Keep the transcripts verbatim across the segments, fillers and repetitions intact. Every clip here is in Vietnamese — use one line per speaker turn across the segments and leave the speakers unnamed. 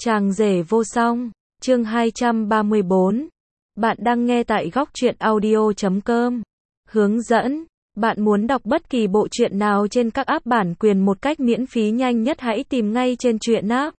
Chàng rể vô song, chương hai trăm ba mươi bốn. Bạn đang nghe tại góc truyện audio chấm com. Hướng dẫn, bạn muốn đọc bất kỳ bộ truyện nào trên các app bản quyền một cách miễn phí nhanh nhất hãy tìm ngay trên truyện app.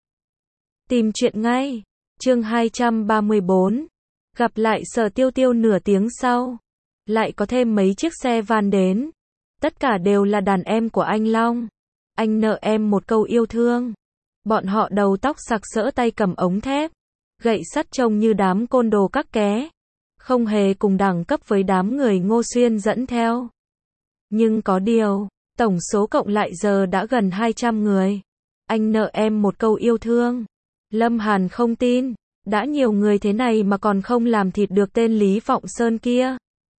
Tìm truyện ngay. Chương hai trăm ba mươi bốn. Gặp lại Sở Tiêu Tiêu nửa tiếng sau. Lại có thêm mấy chiếc xe van đến. Tất cả đều là đàn em của anh Long. Anh nợ em một câu yêu thương. Bọn họ đầu tóc sặc sỡ tay cầm ống thép. Gậy sắt trông như đám côn đồ các ké. Không hề cùng đẳng cấp với đám người Ngô Xuyên dẫn theo. Nhưng có điều, tổng số cộng lại giờ đã gần hai trăm người. Anh nợ em một câu yêu thương. Lâm Hàn không tin, đã nhiều người thế này mà còn không làm thịt được tên Lý Vọng Sơn kia.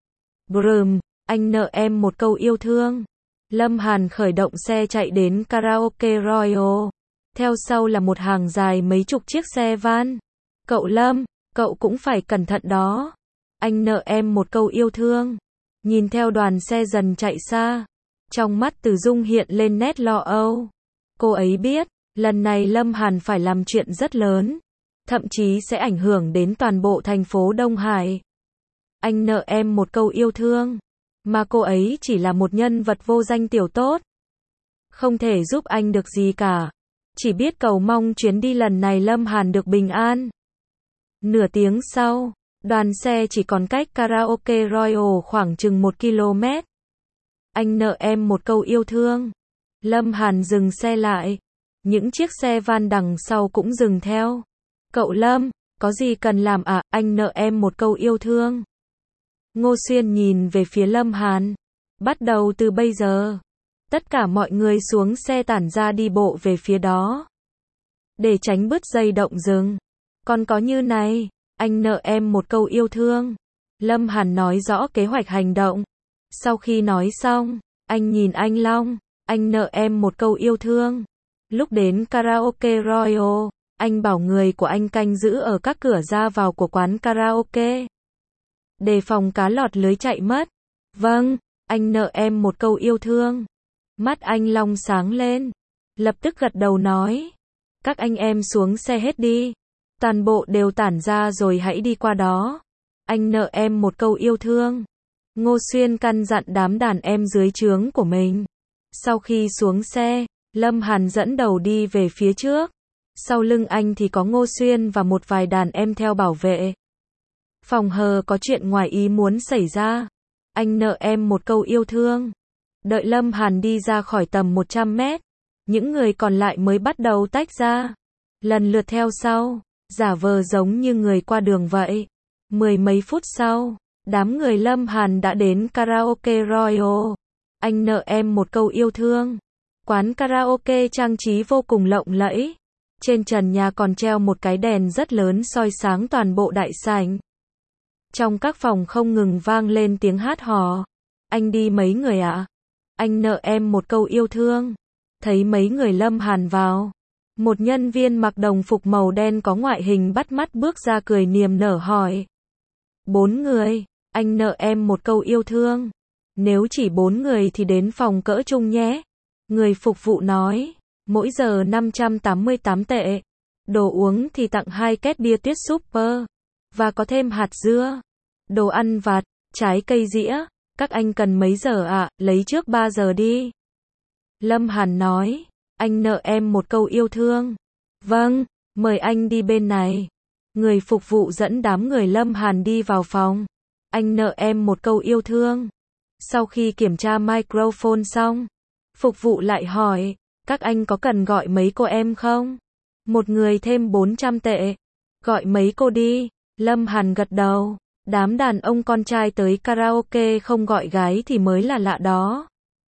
Brùm, anh nợ em một câu yêu thương. Lâm Hàn khởi động xe chạy đến karaoke Royal. Theo sau là một hàng dài mấy chục chiếc xe van. Cậu Lâm, cậu cũng phải cẩn thận đó. Anh nợ em một câu yêu thương. Nhìn theo đoàn xe dần chạy xa. Trong mắt Từ Dung hiện lên nét lo âu. Cô ấy biết, lần này Lâm Hàn phải làm chuyện rất lớn. Thậm chí sẽ ảnh hưởng đến toàn bộ thành phố Đông Hải. Anh nợ em một câu yêu thương. Mà cô ấy chỉ là một nhân vật vô danh tiểu tốt. Không thể giúp anh được gì cả. Chỉ biết cầu mong chuyến đi lần này Lâm Hàn được bình an. Nửa tiếng sau, đoàn xe chỉ còn cách karaoke Royal khoảng chừng một ki lô mét. Anh nợ em một câu yêu thương. Lâm Hàn dừng xe lại. Những chiếc xe van đằng sau cũng dừng theo. Cậu Lâm, có gì cần làm à? Anh nợ em một câu yêu thương. Ngô Xuyên nhìn về phía Lâm Hàn. Bắt đầu từ bây giờ, tất cả mọi người xuống xe tản ra đi bộ về phía đó. Để tránh bứt dây động rừng. Còn có như này, anh nợ em một câu yêu thương. Lâm Hàn nói rõ kế hoạch hành động. Sau khi nói xong, anh nhìn anh Long. Anh nợ em một câu yêu thương. Lúc đến karaoke Royal, anh bảo người của anh canh giữ ở các cửa ra vào của quán karaoke. Đề phòng cá lọt lưới chạy mất. Vâng, anh nợ em một câu yêu thương. Mắt anh Long sáng lên. Lập tức gật đầu nói. Các anh em xuống xe hết đi. Toàn bộ đều tản ra rồi hãy đi qua đó. Anh nợ em một câu yêu thương. Ngô Xuyên căn dặn đám đàn em dưới trướng của mình. Sau khi xuống xe, Lâm Hàn dẫn đầu đi về phía trước. Sau lưng anh thì có Ngô Xuyên và một vài đàn em theo bảo vệ. Phòng hờ có chuyện ngoài ý muốn xảy ra. Anh nợ em một câu yêu thương. Đợi Lâm Hàn đi ra khỏi tầm một trăm mét. Những người còn lại mới bắt đầu tách ra. Lần lượt theo sau. Giả vờ giống như người qua đường vậy. Mười mấy phút sau, đám người Lâm Hàn đã đến karaoke Royal. Anh nợ em một câu yêu thương. Quán karaoke trang trí vô cùng lộng lẫy. Trên trần nhà còn treo một cái đèn rất lớn soi sáng toàn bộ đại sảnh. Trong các phòng không ngừng vang lên tiếng hát hò. Anh đi mấy người ạ? À? Anh nợ em một câu yêu thương. Thấy mấy người Lâm Hàn vào. Một nhân viên mặc đồng phục màu đen có ngoại hình bắt mắt bước ra cười niềm nở hỏi. Bốn người, anh nợ em một câu yêu thương. Nếu chỉ bốn người thì đến phòng cỡ chung nhé. Người phục vụ nói. Mỗi giờ năm trăm tám mươi tám tệ. Đồ uống thì tặng hai két bia tuyết super. Và có thêm hạt dưa. Đồ ăn vặt, trái cây dĩa. Các anh cần mấy giờ ạ? À? Lấy trước ba giờ đi. Lâm Hàn nói. Anh nợ em một câu yêu thương. Vâng, mời anh đi bên này. Người phục vụ dẫn đám người Lâm Hàn đi vào phòng. Anh nợ em một câu yêu thương. Sau khi kiểm tra microphone xong, phục vụ lại hỏi. Các anh có cần gọi mấy cô em không? Một người thêm bốn trăm tệ. Gọi mấy cô đi. Lâm Hàn gật đầu. Đám đàn ông con trai tới karaoke không gọi gái thì mới là lạ đó.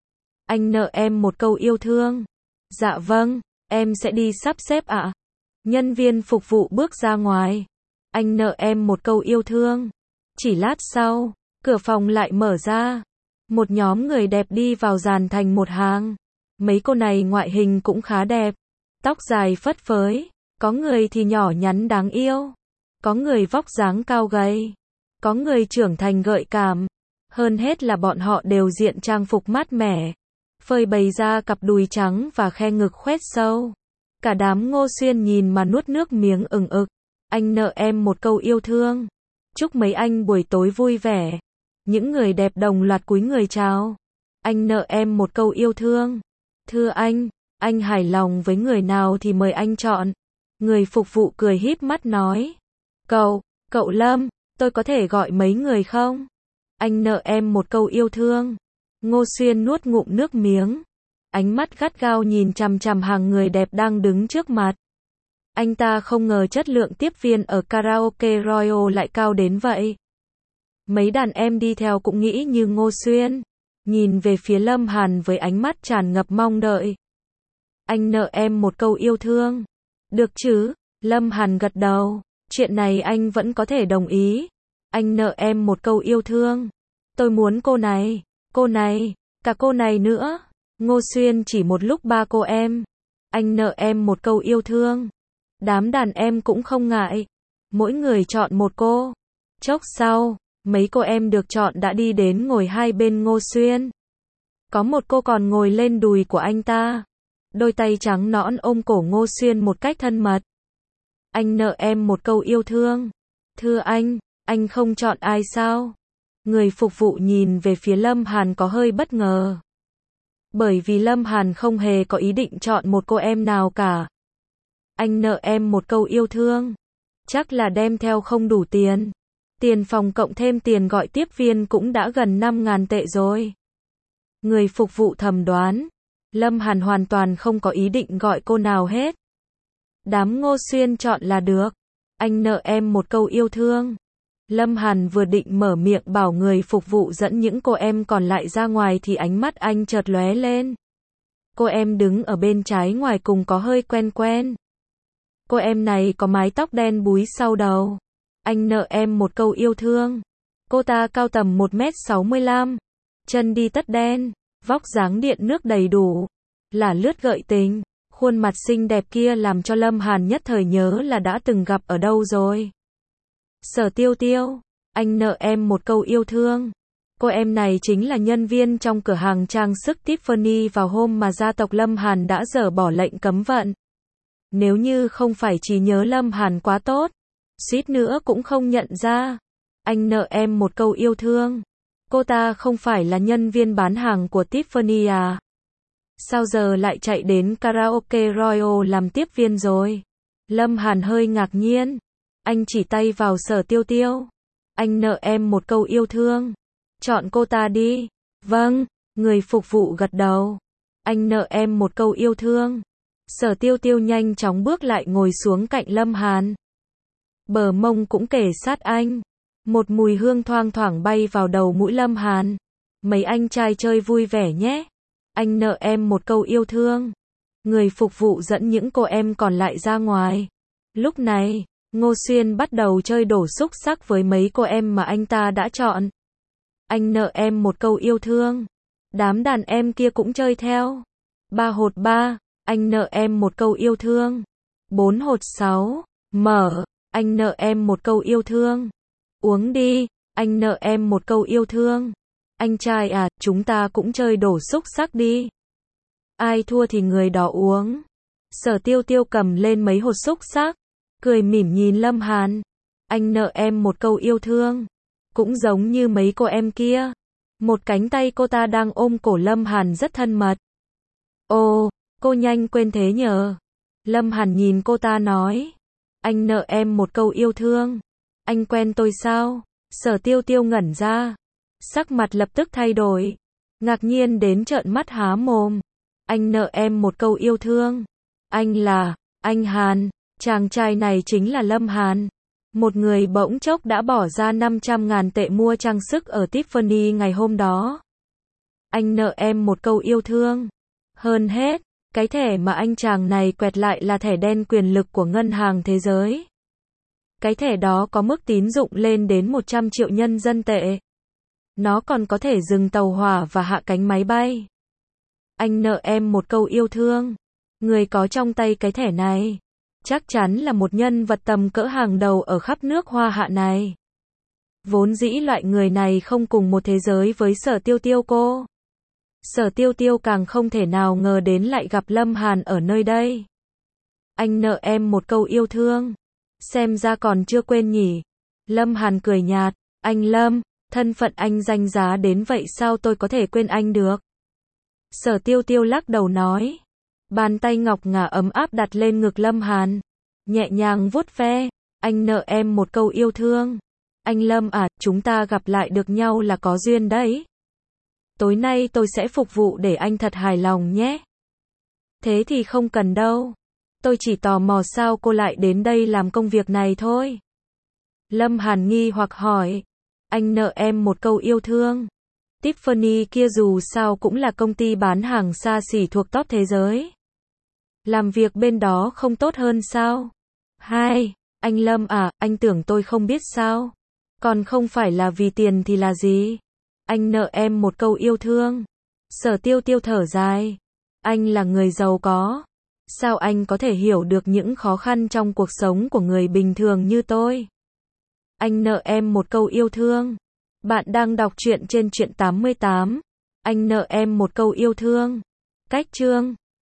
Anh nợ em một câu yêu thương. Dạ vâng, em sẽ đi sắp xếp ạ. À. Nhân viên phục vụ bước ra ngoài. Anh nợ em một câu yêu thương. Chỉ lát sau, cửa phòng lại mở ra. Một nhóm người đẹp đi vào dàn thành một hàng. Mấy cô này ngoại hình cũng khá đẹp. Tóc dài phất phới. Có người thì nhỏ nhắn đáng yêu. Có người vóc dáng cao gầy. Có người trưởng thành gợi cảm. Hơn hết là bọn họ đều diện trang phục mát mẻ. Phơi bày ra cặp đùi trắng và khe ngực khoét sâu. Cả đám Ngô Xuyên nhìn mà nuốt nước miếng ừng ực. Anh nợ em một câu yêu thương. Chúc mấy anh buổi tối vui vẻ. Những người đẹp đồng loạt cúi người chào. Anh nợ em một câu yêu thương. Thưa anh, anh hài lòng với người nào thì mời anh chọn. Người phục vụ cười híp mắt nói. Cậu, cậu Lâm, tôi có thể gọi mấy người không? Anh nợ em một câu yêu thương. Ngô Xuyên nuốt ngụm nước miếng. Ánh mắt gắt gao nhìn chằm chằm hàng người đẹp đang đứng trước mặt. Anh ta không ngờ chất lượng tiếp viên ở karaoke Royal lại cao đến vậy. Mấy đàn em đi theo cũng nghĩ như Ngô Xuyên. Nhìn về phía Lâm Hàn với ánh mắt tràn ngập mong đợi. Anh nợ em một câu yêu thương. Được chứ? Lâm Hàn gật đầu. Chuyện này anh vẫn có thể đồng ý. Anh nợ em một câu yêu thương. Tôi muốn cô này, cô này, cả cô này nữa. Ngô Xuyên chỉ một lúc ba cô em. Anh nợ em một câu yêu thương. Đám đàn em cũng không ngại. Mỗi người chọn một cô. Chốc sau, mấy cô em được chọn đã đi đến ngồi hai bên Ngô Xuyên. Có một cô còn ngồi lên đùi của anh ta. Đôi tay trắng nõn ôm cổ Ngô Xuyên một cách thân mật. Anh nợ em một câu yêu thương. Thưa anh, anh không chọn ai sao? Người phục vụ nhìn về phía Lâm Hàn có hơi bất ngờ. Bởi vì Lâm Hàn không hề có ý định chọn một cô em nào cả. Anh nợ em một câu yêu thương. Chắc là đem theo không đủ tiền. Tiền phòng cộng thêm tiền gọi tiếp viên cũng đã gần năm ngàn tệ rồi. Người phục vụ thầm đoán. Lâm Hàn hoàn toàn không có ý định gọi cô nào hết. Đám Ngô Xuyên chọn là được. Anh nợ em một câu yêu thương. Lâm Hàn vừa định mở miệng bảo người phục vụ dẫn những cô em còn lại ra ngoài thì ánh mắt anh chợt lóe lên. Cô em đứng ở bên trái ngoài cùng có hơi quen quen. Cô em này có mái tóc đen búi sau đầu. Anh nợ em một câu yêu thương. Cô ta cao tầm một mét sáu mươi lăm. Chân đi tất đen. Vóc dáng điện nước đầy đủ. Là lướt gợi tình. Khuôn mặt xinh đẹp kia làm cho Lâm Hàn nhất thời nhớ là đã từng gặp ở đâu rồi. Sở Tiêu Tiêu. Anh nợ em một câu yêu thương. Cô em này chính là nhân viên trong cửa hàng trang sức Tiffany vào hôm mà gia tộc Lâm Hàn đã dỡ bỏ lệnh cấm vận. Nếu như không phải trí nhớ Lâm Hàn quá tốt, suýt nữa cũng không nhận ra. Anh nợ em một câu yêu thương. Cô ta không phải là nhân viên bán hàng của Tiffany à? Sao giờ lại chạy đến karaoke Royal làm tiếp viên rồi? Lâm Hàn hơi ngạc nhiên. Anh chỉ tay vào Sở Tiêu Tiêu. Anh nợ em một câu yêu thương. Chọn cô ta đi. Vâng, người phục vụ gật đầu. Anh nợ em một câu yêu thương. Sở Tiêu Tiêu nhanh chóng bước lại ngồi xuống cạnh Lâm Hàn. Bờ mông cũng kề sát anh. Một mùi hương thoang thoảng bay vào đầu mũi Lâm Hàn. Mấy anh trai chơi vui vẻ nhé. Anh nợ em một câu yêu thương. Người phục vụ dẫn những cô em còn lại ra ngoài. Lúc này, Ngô Xuyên bắt đầu chơi đổ xúc xắc với mấy cô em mà anh ta đã chọn. Anh nợ em một câu yêu thương. Đám đàn em kia cũng chơi theo. Ba hột ba, anh nợ em một câu yêu thương. Bốn hột sáu, mở, anh nợ em một câu yêu thương. Uống đi, anh nợ em một câu yêu thương. Anh trai à, chúng ta cũng chơi đổ xúc xắc đi. Ai thua thì người đó uống. Sở Tiêu Tiêu cầm lên mấy hột xúc xắc, cười mỉm nhìn Lâm Hàn. Anh nợ em một câu yêu thương. Cũng giống như mấy cô em kia. Một cánh tay cô ta đang ôm cổ Lâm Hàn rất thân mật. Ồ, cô nhanh quên thế nhờ. Lâm Hàn nhìn cô ta nói. Anh nợ em một câu yêu thương. Anh quen tôi sao? Sở Tiêu Tiêu ngẩn ra. Sắc mặt lập tức thay đổi. Ngạc nhiên đến trợn mắt há mồm. Anh nợ em một câu yêu thương. Anh là, anh Hàn. Chàng trai này chính là Lâm Hàn. Một người bỗng chốc đã bỏ ra năm trăm ngàn tệ mua trang sức ở Tiffany ngày hôm đó. Anh nợ em một câu yêu thương. Hơn hết, cái thẻ mà anh chàng này quẹt lại là thẻ đen quyền lực của Ngân hàng Thế giới. Cái thẻ đó có mức tín dụng lên đến một trăm triệu nhân dân tệ. Nó còn có thể dừng tàu hỏa và hạ cánh máy bay. Anh nợ em một câu yêu thương. Người có trong tay cái thẻ này chắc chắn là một nhân vật tầm cỡ hàng đầu ở khắp nước Hoa Hạ này. Vốn dĩ loại người này không cùng một thế giới với Sở Tiêu Tiêu cô. Sở Tiêu Tiêu càng không thể nào ngờ đến lại gặp Lâm Hàn ở nơi đây. anh nợ em một câu yêu thương. Xem ra còn chưa quên nhỉ. Lâm Hàn cười nhạt, anh Lâm, thân phận anh danh giá đến vậy sao tôi có thể quên anh được. Sở Tiêu Tiêu lắc đầu nói. Bàn tay ngọc ngà ấm áp đặt lên ngực Lâm Hàn. Nhẹ nhàng vuốt ve, anh nợ em một câu yêu thương. Anh Lâm à, chúng ta gặp lại được nhau là có duyên đấy. Tối nay tôi sẽ phục vụ để anh thật hài lòng nhé. Thế thì không cần đâu. Tôi chỉ tò mò sao cô lại đến đây làm công việc này thôi. Lâm Hàn nghi hoặc hỏi. Anh nợ em một câu yêu thương. Tiffany kia dù sao cũng là công ty bán hàng xa xỉ thuộc top thế giới. Làm việc bên đó không tốt hơn sao? Hai, anh Lâm à, anh tưởng tôi không biết sao? Còn không phải là vì tiền thì là gì? Anh nợ em một câu yêu thương. Sở Tiêu Tiêu thở dài. Anh là người giàu có. Sao anh có thể hiểu được những khó khăn trong cuộc sống của người bình thường như tôi? Anh nợ em một câu yêu thương. Bạn đang đọc truyện trên truyện tám mươi tám. Anh nợ em một câu yêu thương. Cách chương